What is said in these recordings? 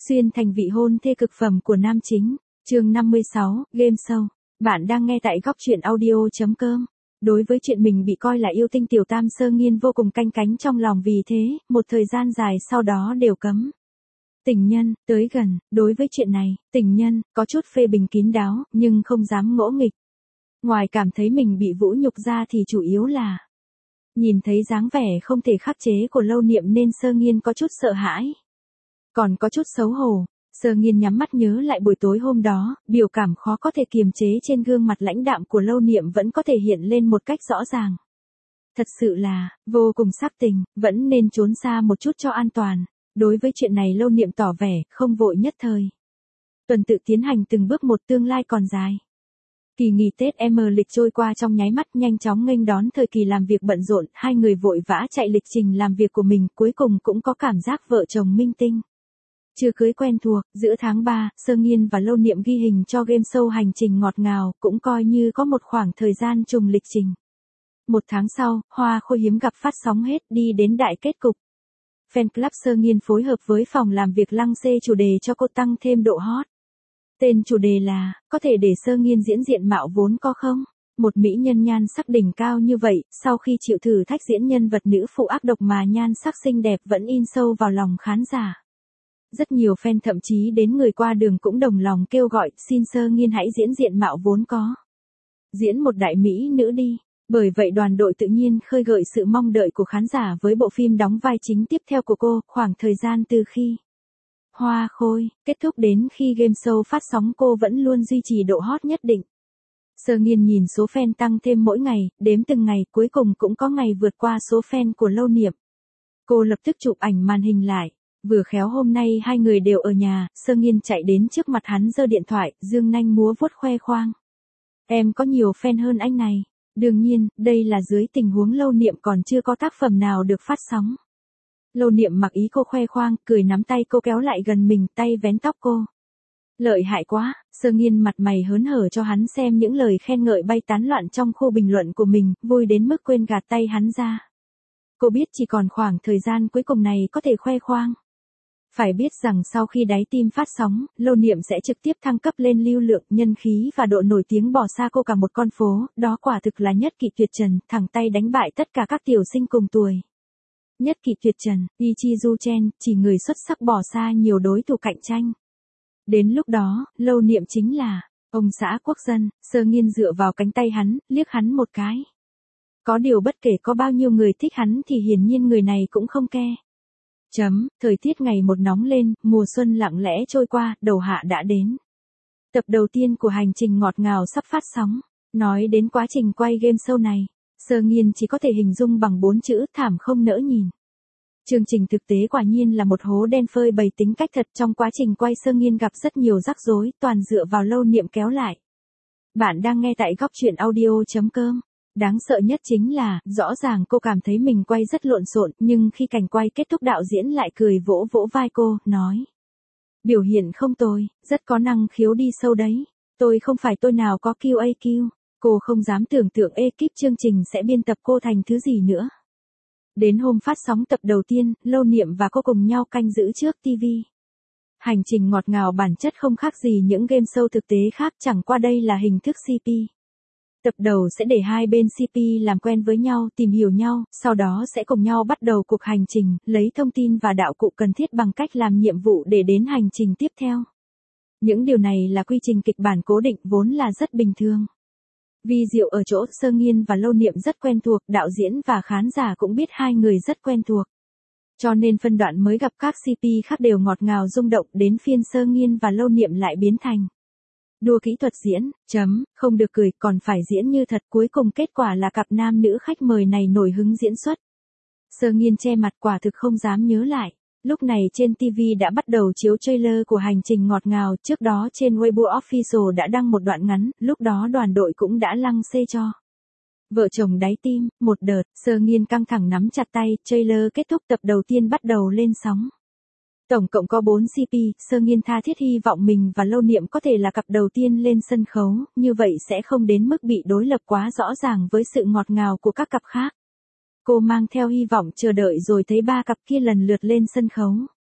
Xuyên thành vị hôn thê cực phẩm của nam chính. Chương 56, Game Show. Bạn đang nghe tại góc truyện audio.com. Đối với chuyện mình bị coi là yêu tinh tiểu tam, Sơ Nghiên vô cùng canh cánh trong lòng, vì thế, một thời gian dài sau đó đều cấm tình nhân tới gần. Đối với chuyện này, tình nhân có chút phê bình kín đáo, nhưng không dám ngỗ nghịch. Ngoài cảm thấy mình bị vũ nhục ra thì chủ yếu là nhìn thấy dáng vẻ không thể khắc chế của Lâu Niệm nên Sơ Nghiên có chút sợ hãi, còn có chút xấu hổ. Sơ Nghiên nhắm mắt nhớ lại buổi tối hôm đó, biểu cảm khó có thể kiềm chế trên gương mặt lãnh đạm của Lâu Niệm vẫn có thể hiện lên một cách rõ ràng. Thật sự là vô cùng sắc tình, vẫn nên trốn xa một chút cho an toàn. Đối với chuyện này Lâu Niệm tỏ vẻ không vội nhất thời. Tuần tự tiến hành từng bước một, tương lai còn dài. Kỳ nghỉ Tết lịch trôi qua trong nháy mắt, nhanh chóng nghênh đón thời kỳ làm việc bận rộn, hai người vội vã chạy lịch trình làm việc của mình, cuối cùng cũng có cảm giác vợ chồng minh tinh chưa cưới quen thuộc. Giữa tháng 3, Sơ Nghiên và Lâu Niệm ghi hình cho game show Hành Trình Ngọt Ngào, cũng coi như có một khoảng thời gian trùng lịch trình. Một tháng sau, Hoa Khôi Hiếm Gặp phát sóng hết, đi đến đại kết cục. Fan club Sơ Nghiên phối hợp với phòng làm việc lăng xê chủ đề cho cô tăng thêm độ hot. Tên chủ đề là, có thể để Sơ Nghiên diễn diện mạo vốn có không? Một mỹ nhân nhan sắc đỉnh cao như vậy, sau khi chịu thử thách diễn nhân vật nữ phụ ác độc mà nhan sắc xinh đẹp vẫn in sâu vào lòng khán giả. Rất nhiều fan, thậm chí đến người qua đường cũng đồng lòng kêu gọi, xin Sơ Nghiên hãy diễn diện mạo vốn có. Diễn một đại mỹ nữ đi. Bởi vậy đoàn đội tự nhiên khơi gợi sự mong đợi của khán giả với bộ phim đóng vai chính tiếp theo của cô. Khoảng thời gian từ khi Hoa Khôi kết thúc đến khi game show phát sóng, cô vẫn luôn duy trì độ hot nhất định. Sơ Nghiên nhìn số fan tăng thêm mỗi ngày, đếm từng ngày, cuối cùng cũng có ngày vượt qua số fan của Lâu Niệm. Cô lập tức chụp ảnh màn hình lại. Vừa khéo hôm nay hai người đều ở nhà, Sơ Nghiên chạy đến trước mặt hắn giơ điện thoại, dương nanh múa vuốt khoe khoang. Em có nhiều fan hơn anh này. Đương nhiên, đây là dưới tình huống Lâu Niệm còn chưa có tác phẩm nào được phát sóng. Lâu Niệm mặc ý cô khoe khoang, cười nắm tay cô kéo lại gần mình, tay vén tóc cô. Lợi hại quá. Sơ Nghiên mặt mày hớn hở cho hắn xem những lời khen ngợi bay tán loạn trong khu bình luận của mình, vui đến mức quên gạt tay hắn ra. Cô biết chỉ còn khoảng thời gian cuối cùng này có thể khoe khoang. Phải biết rằng sau khi Đáy Tim phát sóng, Lâu Niệm sẽ trực tiếp thăng cấp lên lưu lượng, nhân khí và độ nổi tiếng bỏ xa cô cả một con phố, đó quả thực là nhất kỵ tuyệt trần, thẳng tay đánh bại tất cả các tiểu sinh cùng tuổi. Nhất kỵ tuyệt trần, Lee Chi Du Chen, chỉ người xuất sắc bỏ xa nhiều đối thủ cạnh tranh. Đến lúc đó, Lâu Niệm chính là ông xã quốc dân. Sơ Nghiên dựa vào cánh tay hắn, liếc hắn một cái. Có điều bất kể có bao nhiêu người thích hắn thì hiển nhiên người này cũng không ke. Thời tiết ngày một nóng lên, mùa xuân lặng lẽ trôi qua, đầu hạ đã đến. Tập đầu tiên của Hành Trình Ngọt Ngào sắp phát sóng. Nói đến quá trình quay game show này, Sơ Nghiên chỉ có thể hình dung bằng 4 chữ: thảm không nỡ nhìn. Chương trình thực tế quả nhiên là một hố đen phơi bày tính cách thật. Trong quá trình quay, Sơ Nghiên gặp rất nhiều rắc rối, toàn dựa vào Lâu Niệm kéo lại. Bạn đang nghe tại góc truyện audio.com. Đáng sợ nhất chính là, rõ ràng cô cảm thấy mình quay rất lộn xộn, nhưng khi cảnh quay kết thúc đạo diễn lại cười vỗ vỗ vai cô, nói. Biểu hiện không tồi, rất có năng khiếu đi sâu đấy. Tôi không phải tôi nào có QAQ. Cô không dám tưởng tượng ekip chương trình sẽ biên tập cô thành thứ gì nữa. Đến hôm phát sóng tập đầu tiên, Lâu Niệm và cô cùng nhau canh giữ trước TV. Hành Trình Ngọt Ngào bản chất không khác gì những game show thực tế khác, chẳng qua đây là hình thức CP. Tập đầu sẽ để hai bên CP làm quen với nhau, tìm hiểu nhau, sau đó sẽ cùng nhau bắt đầu cuộc hành trình, lấy thông tin và đạo cụ cần thiết bằng cách làm nhiệm vụ để đến hành trình tiếp theo. Những điều này là quy trình kịch bản cố định, vốn là rất bình thường. Vi diệu ở chỗ Sơ Nghiên và Lâu Niệm rất quen thuộc, đạo diễn và khán giả cũng biết hai người rất quen thuộc. Cho nên phân đoạn mới gặp các CP khác đều ngọt ngào rung động, đến phiên Sơ Nghiên và Lâu Niệm lại biến thành đua kỹ thuật diễn. Không được cười, còn phải diễn như thật. Cuối cùng kết quả là cặp nam nữ khách mời này nổi hứng diễn xuất. Sơ Nghiên che mặt, quả thực không dám nhớ lại. Lúc này trên TV đã bắt đầu chiếu trailer của Hành Trình Ngọt Ngào, trước đó trên Weibo Official đã đăng một đoạn ngắn, lúc đó đoàn đội cũng đã lăng xê cho. Vợ chồng Đáy Tim, một đợt. Sơ Nghiên căng thẳng nắm chặt tay, trailer kết thúc, tập đầu tiên bắt đầu lên sóng. Tổng cộng có 4 CP, Sơ Nghiên tha thiết hy vọng mình và Lâu Niệm có thể là cặp đầu tiên lên sân khấu, như vậy sẽ không đến mức bị đối lập quá rõ ràng với sự ngọt ngào của các cặp khác. Cô mang theo hy vọng chờ đợi rồi thấy ba cặp kia lần lượt lên sân khấu.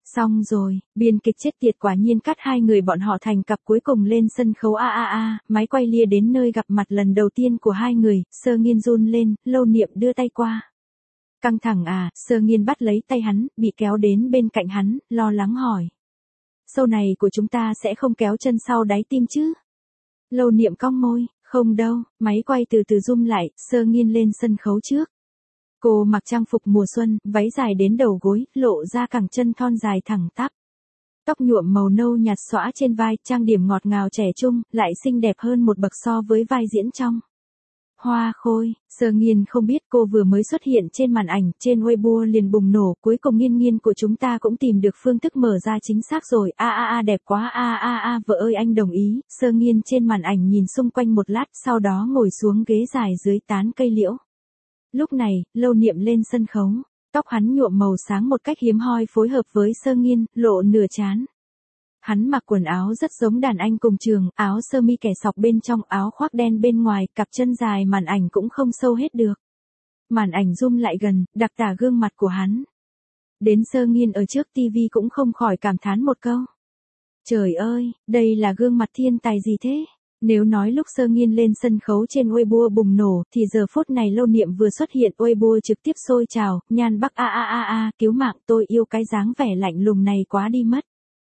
Xong rồi, biên kịch chết tiệt quả nhiên cắt hai người bọn họ thành cặp cuối cùng lên sân khấu máy quay lia đến nơi gặp mặt lần đầu tiên của hai người, Sơ Nghiên run lên, Lâu Niệm đưa tay qua. Căng thẳng à, Sơ Nghiên bắt lấy tay hắn, bị kéo đến bên cạnh hắn, lo lắng hỏi. Sau này của chúng ta sẽ không kéo chân sau đáy tim chứ? Lâu Niệm cong môi, không đâu, máy quay từ từ zoom lại, Sơ Nghiên lên sân khấu trước. Cô mặc trang phục mùa xuân, váy dài đến đầu gối, lộ ra cẳng chân thon dài thẳng tắp. Tóc nhuộm màu nâu nhạt xõa trên vai, trang điểm ngọt ngào trẻ trung, lại xinh đẹp hơn một bậc so với vai diễn trong Hoa Khôi. Sơ Nghiên không biết cô vừa mới xuất hiện trên màn ảnh, trên Weibo liền bùng nổ, cuối cùng Nghiên Nghiên của chúng ta cũng tìm được phương thức mở ra chính xác rồi, đẹp quá, vợ ơi anh đồng ý. Sơ Nghiên trên màn ảnh nhìn xung quanh một lát, sau đó ngồi xuống ghế dài dưới tán cây liễu. Lúc này, Lâu Niệm lên sân khấu, tóc hắn nhuộm màu sáng một cách hiếm hoi phối hợp với Sơ Nghiên, lộ nửa trán. Hắn mặc quần áo rất giống đàn anh cùng trường, áo sơ mi kẻ sọc bên trong, áo khoác đen bên ngoài, cặp chân dài màn ảnh cũng không sâu hết được. Màn ảnh zoom lại gần, đặc tả gương mặt của hắn. Đến Sơ Nghiên ở trước TV cũng không khỏi cảm thán một câu. Trời ơi, đây là gương mặt thiên tài gì thế? Nếu nói lúc Sơ Nghiên lên sân khấu trên Weibo bùng nổ, thì giờ phút này Lâu Niệm vừa xuất hiện Weibo trực tiếp sôi trào, Nhan Bắc cứu mạng, tôi yêu cái dáng vẻ lạnh lùng này quá đi mất.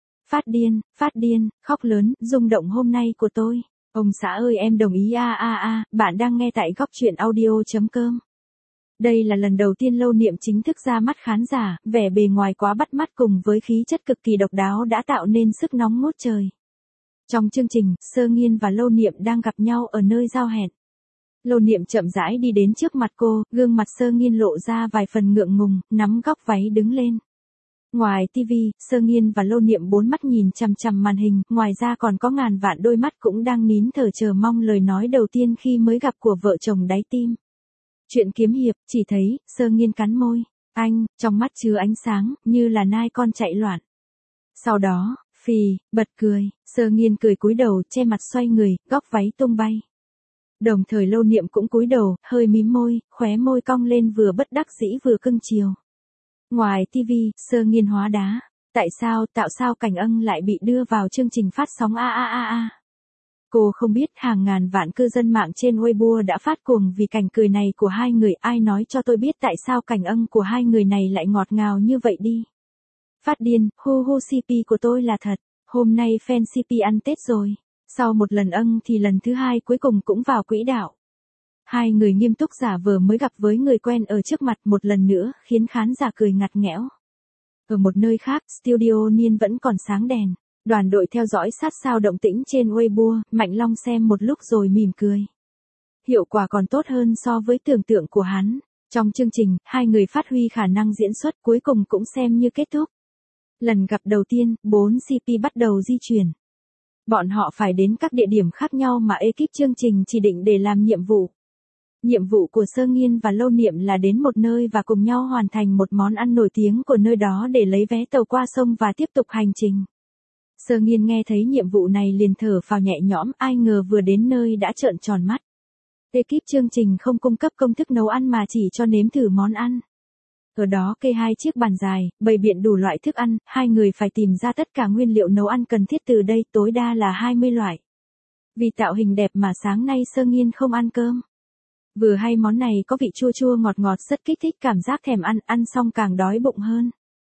Phát điên, khóc lớn, rung động hôm nay của tôi. Ông xã ơi em đồng ý bạn đang nghe tại góc truyện audio.com. Đây là lần đầu tiên Lâu Niệm chính thức ra mắt khán giả, vẻ bề ngoài quá bắt mắt cùng với khí chất cực kỳ độc đáo đã tạo nên sức nóng ngút trời. Trong chương trình, Sơ Nghiên và Lâu Niệm đang gặp nhau ở nơi giao hẹn. Lâu Niệm chậm rãi đi đến trước mặt cô, gương mặt Sơ Nghiên lộ ra vài phần ngượng ngùng, nắm góc váy đứng lên. Ngoài TV, Sơ Nghiên và Lâu Niệm bốn mắt nhìn chằm chằm màn hình, ngoài ra còn có ngàn vạn đôi mắt cũng đang nín thở chờ mong lời nói đầu tiên khi mới gặp của vợ chồng đáy tim. Chuyện kiếm hiệp, chỉ thấy, Sơ Nghiên cắn môi, anh, trong mắt chứa ánh sáng, như là nai con chạy loạn. Sau đó, bật cười, Sơ Nghiên cười cúi đầu, che mặt xoay người, góc váy tung bay. Đồng thời Lâu Niệm cũng cúi đầu, hơi mím môi, khóe môi cong lên vừa bất đắc dĩ vừa cưng chiều. Ngoài TV, Sơ Nghiên hóa đá. Tại sao Cảnh Ân lại bị đưa vào chương trình phát sóng Cô không biết hàng ngàn vạn cư dân mạng trên Weibo đã phát cuồng vì cảnh cười này của hai người, ai nói cho tôi biết tại sao Cảnh Ân của hai người này lại ngọt ngào như vậy đi. Phát điên, hu CP của tôi là thật, hôm nay fan CP ăn Tết rồi. Sau một lần thì lần thứ hai cuối cùng cũng vào quỹ đạo. Hai người nghiêm túc giả vờ mới gặp với người quen ở trước mặt một lần nữa, khiến khán giả cười ngặt nghẽo. Ở một nơi khác, studio Niên vẫn còn sáng đèn. Đoàn đội theo dõi sát sao động tĩnh trên Weibo, Mạnh Long xem một lúc rồi mỉm cười. Hiệu quả còn tốt hơn so với tưởng tượng của hắn. Trong chương trình, hai người phát huy khả năng diễn xuất cuối cùng cũng xem như kết thúc. Lần gặp đầu tiên, 4 CP bắt đầu di chuyển. Bọn họ phải đến các địa điểm khác nhau mà ekip chương trình chỉ định để làm nhiệm vụ. Nhiệm vụ của Sơ Nghiên và Lâu Niệm là đến một nơi và cùng nhau hoàn thành một món ăn nổi tiếng của nơi đó để lấy vé tàu qua sông và tiếp tục hành trình. Sơ Nghiên nghe thấy nhiệm vụ này liền thở phào nhẹ nhõm, ai ngờ vừa đến nơi đã trợn tròn mắt. Ekip chương trình không cung cấp công thức nấu ăn mà chỉ cho nếm thử món ăn. Ở đó kê hai chiếc bàn dài, bày biện đủ loại thức ăn, hai người phải tìm ra tất cả nguyên liệu nấu ăn cần thiết từ đây tối đa là 20 loại. Vì tạo hình đẹp mà sáng nay Sơ Nghiên không ăn cơm. Vừa hay món này có vị chua chua ngọt ngọt rất kích thích cảm giác thèm ăn xong càng đói bụng hơn.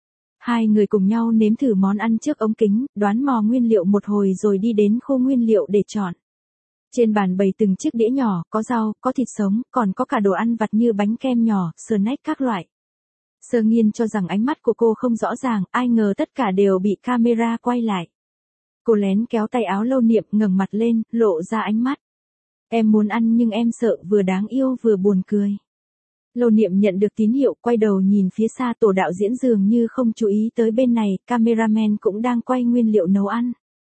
Hai người cùng nhau nếm thử món ăn trước ống kính, đoán mò nguyên liệu một hồi rồi đi đến khu nguyên liệu để chọn. Trên bàn bày từng chiếc đĩa nhỏ, có rau, có thịt sống, còn có cả đồ ăn vặt như bánh kem nhỏ, snack các loại. Sơ Nghiên cho rằng ánh mắt của cô không rõ ràng, ai ngờ tất cả đều bị camera quay lại. Cô lén kéo tay áo Lâu Niệm ngẩng mặt lên, lộ ra ánh mắt. Em muốn ăn nhưng em sợ, vừa đáng yêu vừa buồn cười. Lâu Niệm nhận được tín hiệu, quay đầu nhìn phía xa, tổ đạo diễn dường như không chú ý tới bên này, cameraman cũng đang quay nguyên liệu nấu ăn.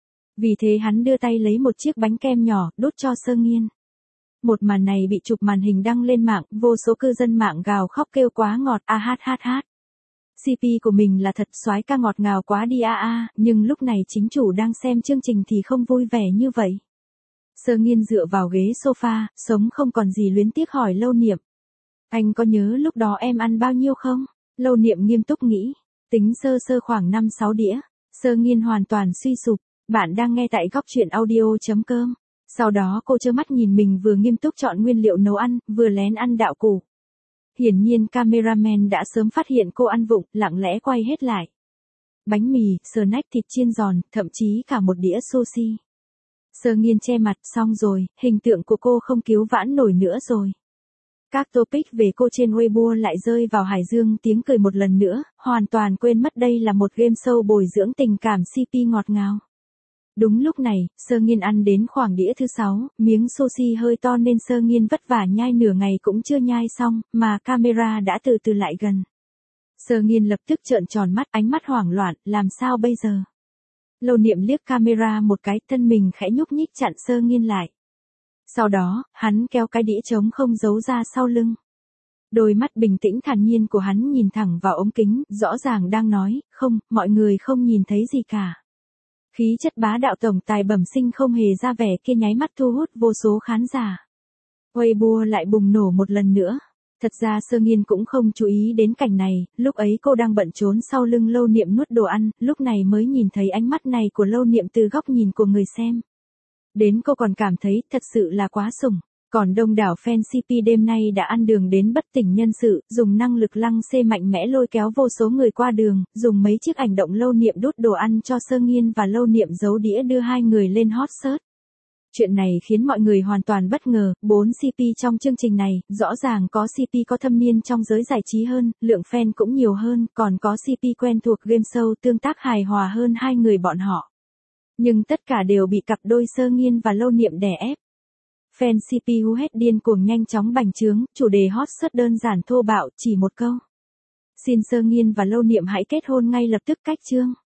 Vì thế hắn đưa tay lấy một chiếc bánh kem nhỏ, đút cho Sơ Nghiên. Một màn này bị chụp màn hình đăng lên mạng, vô số cư dân mạng gào khóc kêu quá ngọt, CP của mình là thật soái ca ngọt ngào quá đi nhưng lúc này chính chủ đang xem chương trình thì không vui vẻ như vậy. Sơ Nghiên dựa vào ghế sofa, sống không còn gì luyến tiếc hỏi Lâu Niệm. Anh có nhớ lúc đó em ăn bao nhiêu không? Lâu Niệm nghiêm túc nghĩ. Tính sơ sơ khoảng 5-6 đĩa. Sơ Nghiên hoàn toàn suy sụp. Bạn đang nghe tại góc truyện audio.com. Sau đó cô trơ mắt nhìn mình vừa nghiêm túc chọn nguyên liệu nấu ăn, vừa lén ăn đạo củ. Hiển nhiên cameraman đã sớm phát hiện cô ăn vụng, lặng lẽ quay hết lại. Bánh mì, snack thịt chiên giòn, thậm chí cả một đĩa sushi. Sơ Nghiên che mặt, xong rồi, hình tượng của cô không cứu vãn nổi nữa rồi. Các topic về cô trên Weibo lại rơi vào hải dương tiếng cười một lần nữa, hoàn toàn quên mất đây là một game show bồi dưỡng tình cảm CP ngọt ngào. Đúng lúc này, Sơ Nghiên ăn đến khoảng đĩa thứ 6, miếng sushi hơi to nên Sơ Nghiên vất vả nhai nửa ngày cũng chưa nhai xong, mà camera đã từ từ lại gần. Sơ Nghiên lập tức trợn tròn mắt, ánh mắt hoảng loạn, làm sao bây giờ? Lâu Niệm liếc camera một cái, thân mình khẽ nhúc nhích chặn Sơ Nghiên lại. Sau đó, hắn kéo cái đĩa trống không giấu ra sau lưng. Đôi mắt bình tĩnh thản nhiên của hắn nhìn thẳng vào ống kính, rõ ràng đang nói, không, mọi người không nhìn thấy gì cả. Khí chất bá đạo tổng tài bẩm sinh không hề ra vẻ kia nháy mắt thu hút vô số khán giả. Weibo lại bùng nổ một lần nữa. Thật ra Sơ Nghiên cũng không chú ý đến cảnh này, lúc ấy cô đang bận trốn sau lưng Lâu Niệm nuốt đồ ăn, lúc này mới nhìn thấy ánh mắt này của Lâu Niệm từ góc nhìn của người xem. Đến cô còn cảm thấy thật sự là quá sủng. Còn đông đảo fan CP đêm nay đã ăn đường đến bất tỉnh nhân sự, dùng năng lực lăng xê mạnh mẽ lôi kéo vô số người qua đường, dùng mấy chiếc ảnh động Lâu Niệm đút đồ ăn cho Sơ Nghiên và Lâu Niệm giấu đĩa đưa hai người lên hot search. Chuyện này khiến mọi người hoàn toàn bất ngờ, 4 CP trong chương trình này, rõ ràng có CP có thâm niên trong giới giải trí hơn, lượng fan cũng nhiều hơn, còn có CP quen thuộc game show tương tác hài hòa hơn hai người bọn họ. Nhưng tất cả đều bị cặp đôi Sơ Nghiên và Lâu Niệm đè ép. Fan CPU hết điên cuồng nhanh chóng bành trướng, chủ đề hot search đơn giản thô bạo, chỉ một câu. Xin Sơ Nghiên và Lâu Niệm hãy kết hôn ngay lập tức cách chương.